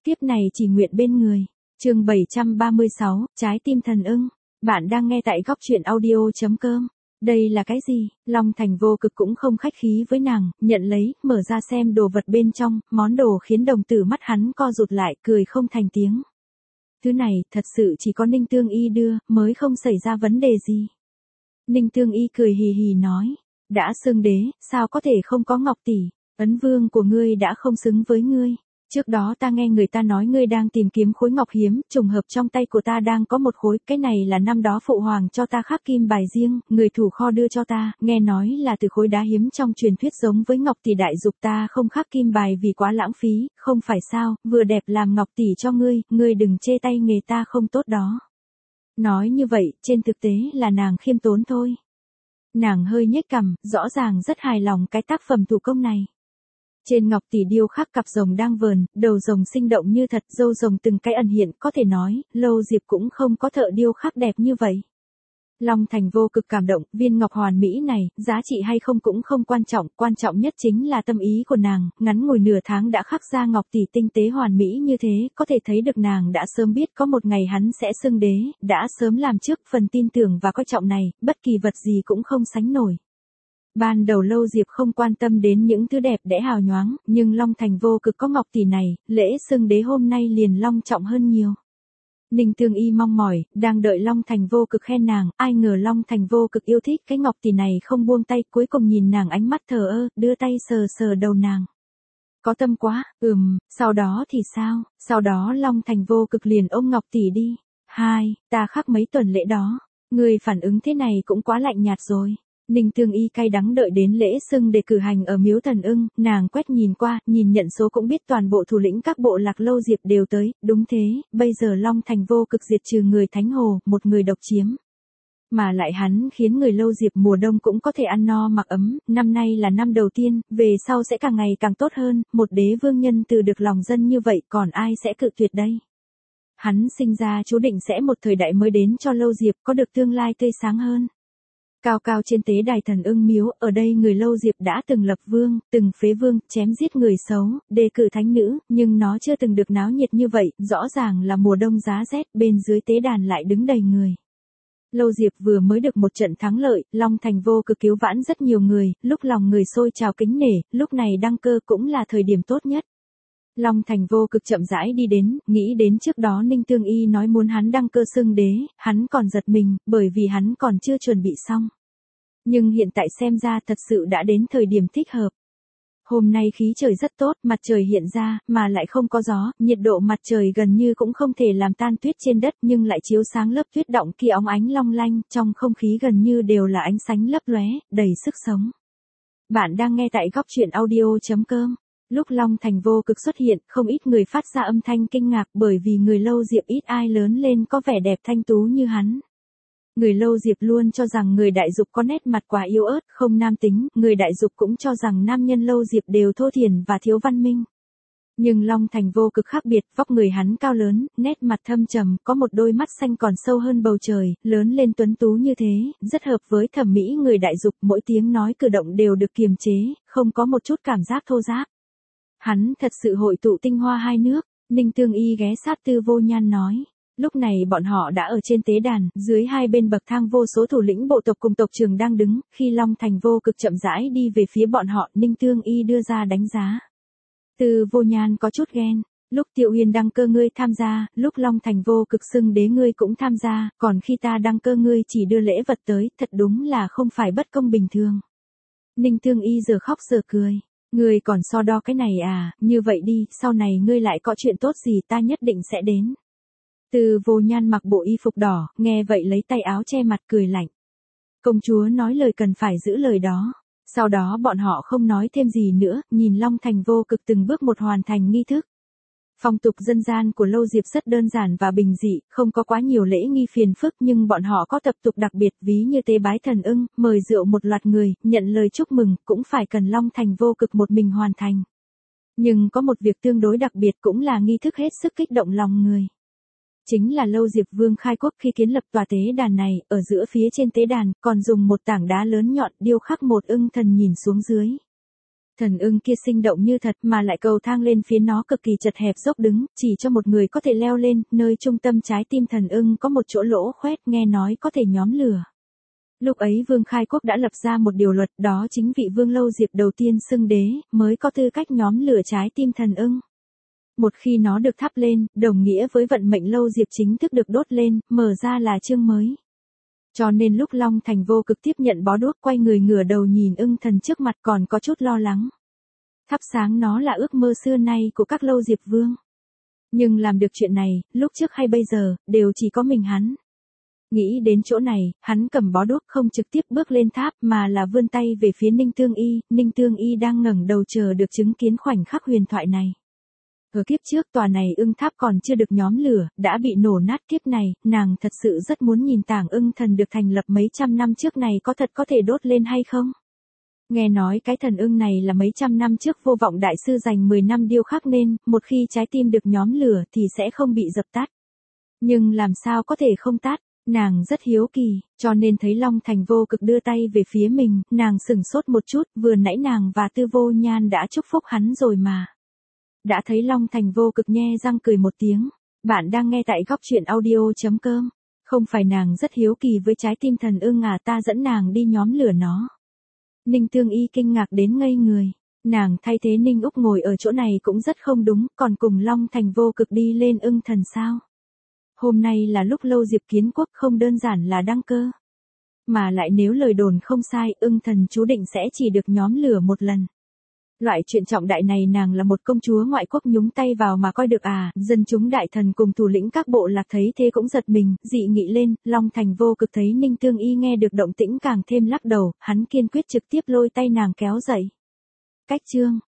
Kiếp này chỉ nguyện bên người. Chương 736, Trái tim thần ưng. Bạn đang nghe tại góc truyện audio.com. Đây là cái gì? Long Thành Vô Cực cũng không khách khí với nàng, nhận lấy, mở ra xem đồ vật bên trong, món đồ khiến đồng tử mắt hắn co rụt lại, cười không thành tiếng. Thứ này, thật sự chỉ có Ninh Tương Y đưa, mới không xảy ra vấn đề gì. Ninh Tương Y cười hì hì nói, đã xưng đế, sao có thể không có Ngọc tỷ, ấn vương của ngươi đã không xứng với ngươi. Trước đó ta nghe người ta nói ngươi đang tìm kiếm khối ngọc hiếm, trùng hợp trong tay của ta đang có một khối, cái này là năm đó phụ hoàng cho ta khắc kim bài riêng, người thủ kho đưa cho ta, nghe nói là từ khối đá hiếm trong truyền thuyết giống với ngọc tỷ đại dục, ta không khắc kim bài vì quá lãng phí, không phải sao, vừa đẹp làm ngọc tỷ cho ngươi đừng chê tay nghề ta không tốt đó. Nói như vậy, trên thực tế là nàng khiêm tốn thôi. Nàng hơi nhếch cằm, rõ ràng rất hài lòng cái tác phẩm thủ công này. Trên ngọc tỷ điêu khắc cặp rồng đang vờn, đầu rồng sinh động như thật, râu rồng từng cái ẩn hiện, có thể nói, Lâu Diệp cũng không có thợ điêu khắc đẹp như vậy. Long Thành Vô Cực cảm động, viên ngọc hoàn mỹ này, giá trị hay không cũng không quan trọng nhất chính là tâm ý của nàng, ngắn ngủi nửa tháng đã khắc ra ngọc tỷ tinh tế hoàn mỹ như thế, có thể thấy được nàng đã sớm biết có một ngày hắn sẽ xưng đế, đã sớm làm trước phần tin tưởng và coi trọng này, bất kỳ vật gì cũng không sánh nổi. Ban đầu Lâu Diệp không quan tâm đến những thứ đẹp đẽ hào nhoáng, nhưng Long Thành Vô Cực có ngọc tỷ này, lễ xưng đế hôm nay liền long trọng hơn nhiều. Ninh Tương Y mong mỏi, đang đợi Long Thành Vô Cực khen nàng, ai ngờ Long Thành Vô Cực yêu thích cái ngọc tỷ này không buông tay, cuối cùng nhìn nàng ánh mắt thờ ơ, đưa tay sờ sờ đầu nàng. Có tâm quá, sau đó thì sao, sau đó Long Thành Vô Cực liền ôm ngọc tỷ đi. Ta khắc mấy tuần lễ đó, người phản ứng thế này cũng quá lạnh nhạt rồi. Ninh Tương Y cay đắng đợi đến lễ xưng để cử hành ở miếu thần ưng, nàng quét nhìn qua, nhìn nhận số cũng biết toàn bộ thủ lĩnh các bộ lạc Lâu Diệp đều tới, đúng thế, bây giờ Long Thành Vô Cực diệt trừ người Thánh Hồ, một người độc chiếm. Mà lại hắn khiến người Lâu Diệp mùa đông cũng có thể ăn no mặc ấm, năm nay là năm đầu tiên, về sau sẽ càng ngày càng tốt hơn, một đế vương nhân từ được lòng dân như vậy còn ai sẽ cự tuyệt đây. Hắn sinh ra chú định sẽ một thời đại mới đến cho Lâu Diệp có được tương lai tươi sáng hơn. Cao cao trên tế đài thần ưng miếu, ở đây người Lâu Diệp đã từng lập vương, từng phế vương, chém giết người xấu, đề cử thánh nữ, nhưng nó chưa từng được náo nhiệt như vậy, rõ ràng là mùa đông giá rét, bên dưới tế đàn lại đứng đầy người. Lâu Diệp vừa mới được một trận thắng lợi, Long Thành Vô Cực cứu vãn rất nhiều người, lúc lòng người sôi trào kính nể, lúc này đăng cơ cũng là thời điểm tốt nhất. Long Thành Vô Cực chậm rãi đi đến, nghĩ đến trước đó Ninh Tương Y nói muốn hắn đăng cơ xưng đế, hắn còn giật mình, bởi vì hắn còn chưa chuẩn bị xong. Nhưng hiện tại xem ra thật sự đã đến thời điểm thích hợp. Hôm nay khí trời rất tốt, mặt trời hiện ra, mà lại không có gió, nhiệt độ mặt trời gần như cũng không thể làm tan tuyết trên đất nhưng lại chiếu sáng lớp tuyết đọng kia óng ánh long lanh, trong không khí gần như đều là ánh sáng lấp lóe, đầy sức sống. Bạn đang nghe tại góc truyện audio.com. Lúc Long Thành Vô Cực xuất hiện, không ít người phát ra âm thanh kinh ngạc bởi vì người Lâu Diệp ít ai lớn lên có vẻ đẹp thanh tú như hắn. Người Lâu Diệp luôn cho rằng người đại dục có nét mặt quá yếu ớt, không nam tính, người đại dục cũng cho rằng nam nhân Lâu Diệp đều thô thiển và thiếu văn minh. Nhưng Long Thành Vô Cực khác biệt, vóc người hắn cao lớn, nét mặt thâm trầm, có một đôi mắt xanh còn sâu hơn bầu trời, lớn lên tuấn tú như thế, rất hợp với thẩm mỹ người đại dục, mỗi tiếng nói cử động đều được kiềm chế, không có một chút cảm giác thô ráp. Hắn thật sự hội tụ tinh hoa hai nước, Ninh Tương Y ghé sát Tư Vô Nhan nói. Lúc này bọn họ đã ở trên tế đàn, dưới hai bên bậc thang vô số thủ lĩnh bộ tộc cùng tộc trưởng đang đứng, khi Long Thành Vô Cực chậm rãi đi về phía bọn họ, Ninh Tương Y đưa ra đánh giá. Tư Vô Nhan có chút ghen, lúc Tiểu Huyền đăng cơ ngươi tham gia, lúc Long Thành Vô Cực xưng đế ngươi cũng tham gia, còn khi ta đăng cơ ngươi chỉ đưa lễ vật tới, thật đúng là không phải bất công bình thường. Ninh Tương Y giờ khóc giờ cười. Ngươi còn so đo cái này à, như vậy đi, sau này ngươi lại có chuyện tốt gì ta nhất định sẽ đến. Tư Vô Nhan mặc bộ y phục đỏ, nghe vậy lấy tay áo che mặt cười lạnh. Công chúa nói lời cần phải giữ lời đó. Sau đó bọn họ không nói thêm gì nữa, nhìn Long Thành Vô Cực từng bước một hoàn thành nghi thức. Phong tục dân gian của Lâu Diệp rất đơn giản và bình dị, không có quá nhiều lễ nghi phiền phức nhưng bọn họ có tập tục đặc biệt ví như tế bái thần ưng, mời rượu một loạt người, nhận lời chúc mừng, cũng phải cần Long Thành Vô Cực một mình hoàn thành. Nhưng có một việc tương đối đặc biệt cũng là nghi thức hết sức kích động lòng người. Chính là Lâu Diệp Vương khai quốc khi kiến lập tòa tế đàn này, ở giữa phía trên tế đàn, còn dùng một tảng đá lớn nhọn điêu khắc một ưng thần nhìn xuống dưới. Thần ưng kia sinh động như thật mà lại cầu thang lên phía nó cực kỳ chật hẹp dốc đứng, chỉ cho một người có thể leo lên, nơi trung tâm trái tim thần ưng có một chỗ lỗ khoét nghe nói có thể nhóm lửa. Lúc ấy Vương Khai Quốc đã lập ra một điều luật, đó chính vị Vương Lâu Diệp đầu tiên xưng đế, mới có tư cách nhóm lửa trái tim thần ưng. Một khi nó được thắp lên, đồng nghĩa với vận mệnh Lâu Diệp chính thức được đốt lên, mở ra là chương mới. Cho nên lúc Long Thành Vô Cực tiếp nhận bó đuốc quay người ngửa đầu nhìn ưng thần trước mặt còn có chút lo lắng. Thắp sáng nó là ước mơ xưa nay của các Lâu Diệp Vương. Nhưng làm được chuyện này, lúc trước hay bây giờ, đều chỉ có mình hắn. Nghĩ đến chỗ này, hắn cầm bó đuốc không trực tiếp bước lên tháp mà là vươn tay về phía Ninh Tương Y đang ngẩng đầu chờ được chứng kiến khoảnh khắc huyền thoại này. Ở kiếp trước tòa này ưng tháp còn chưa được nhóm lửa, đã bị nổ nát. Kiếp này, nàng thật sự rất muốn nhìn tảng ưng thần được thành lập mấy trăm năm trước này có thật có thể đốt lên hay không. Nghe nói cái thần ưng này là mấy trăm năm trước Vô Vọng đại sư dành 10 năm điêu khắc nên, một khi trái tim được nhóm lửa thì sẽ không bị dập tắt. Nhưng làm sao có thể không tắt, nàng rất hiếu kỳ, cho nên thấy Long Thành Vô Cực đưa tay về phía mình, nàng sửng sốt một chút, vừa nãy nàng và Tư Vô Nhan đã chúc phúc hắn rồi mà. Đã thấy Long Thành Vô Cực nhe răng cười một tiếng, bạn đang nghe tại góc truyện audio.com, không phải nàng rất hiếu kỳ với trái tim thần ưng à, ta dẫn nàng đi nhóm lửa nó. Ninh Tương Y kinh ngạc đến ngây người, nàng thay thế Ninh Úc ngồi ở chỗ này cũng rất không đúng, còn cùng Long Thành Vô Cực đi lên ưng thần sao. Hôm nay là lúc Lâu Diệp kiến quốc không đơn giản là đăng cơ. Mà lại nếu lời đồn không sai, ưng thần chú định sẽ chỉ được nhóm lửa một lần. Loại chuyện trọng đại này nàng là một công chúa ngoại quốc nhúng tay vào mà coi được à, dân chúng đại thần cùng thủ lĩnh các bộ lạc thấy thế cũng giật mình, dị nghị lên, Long Thành Vô Cực thấy Ninh Tương Y nghe được động tĩnh càng thêm lắc đầu, hắn kiên quyết trực tiếp lôi tay nàng kéo dậy. Cách chương,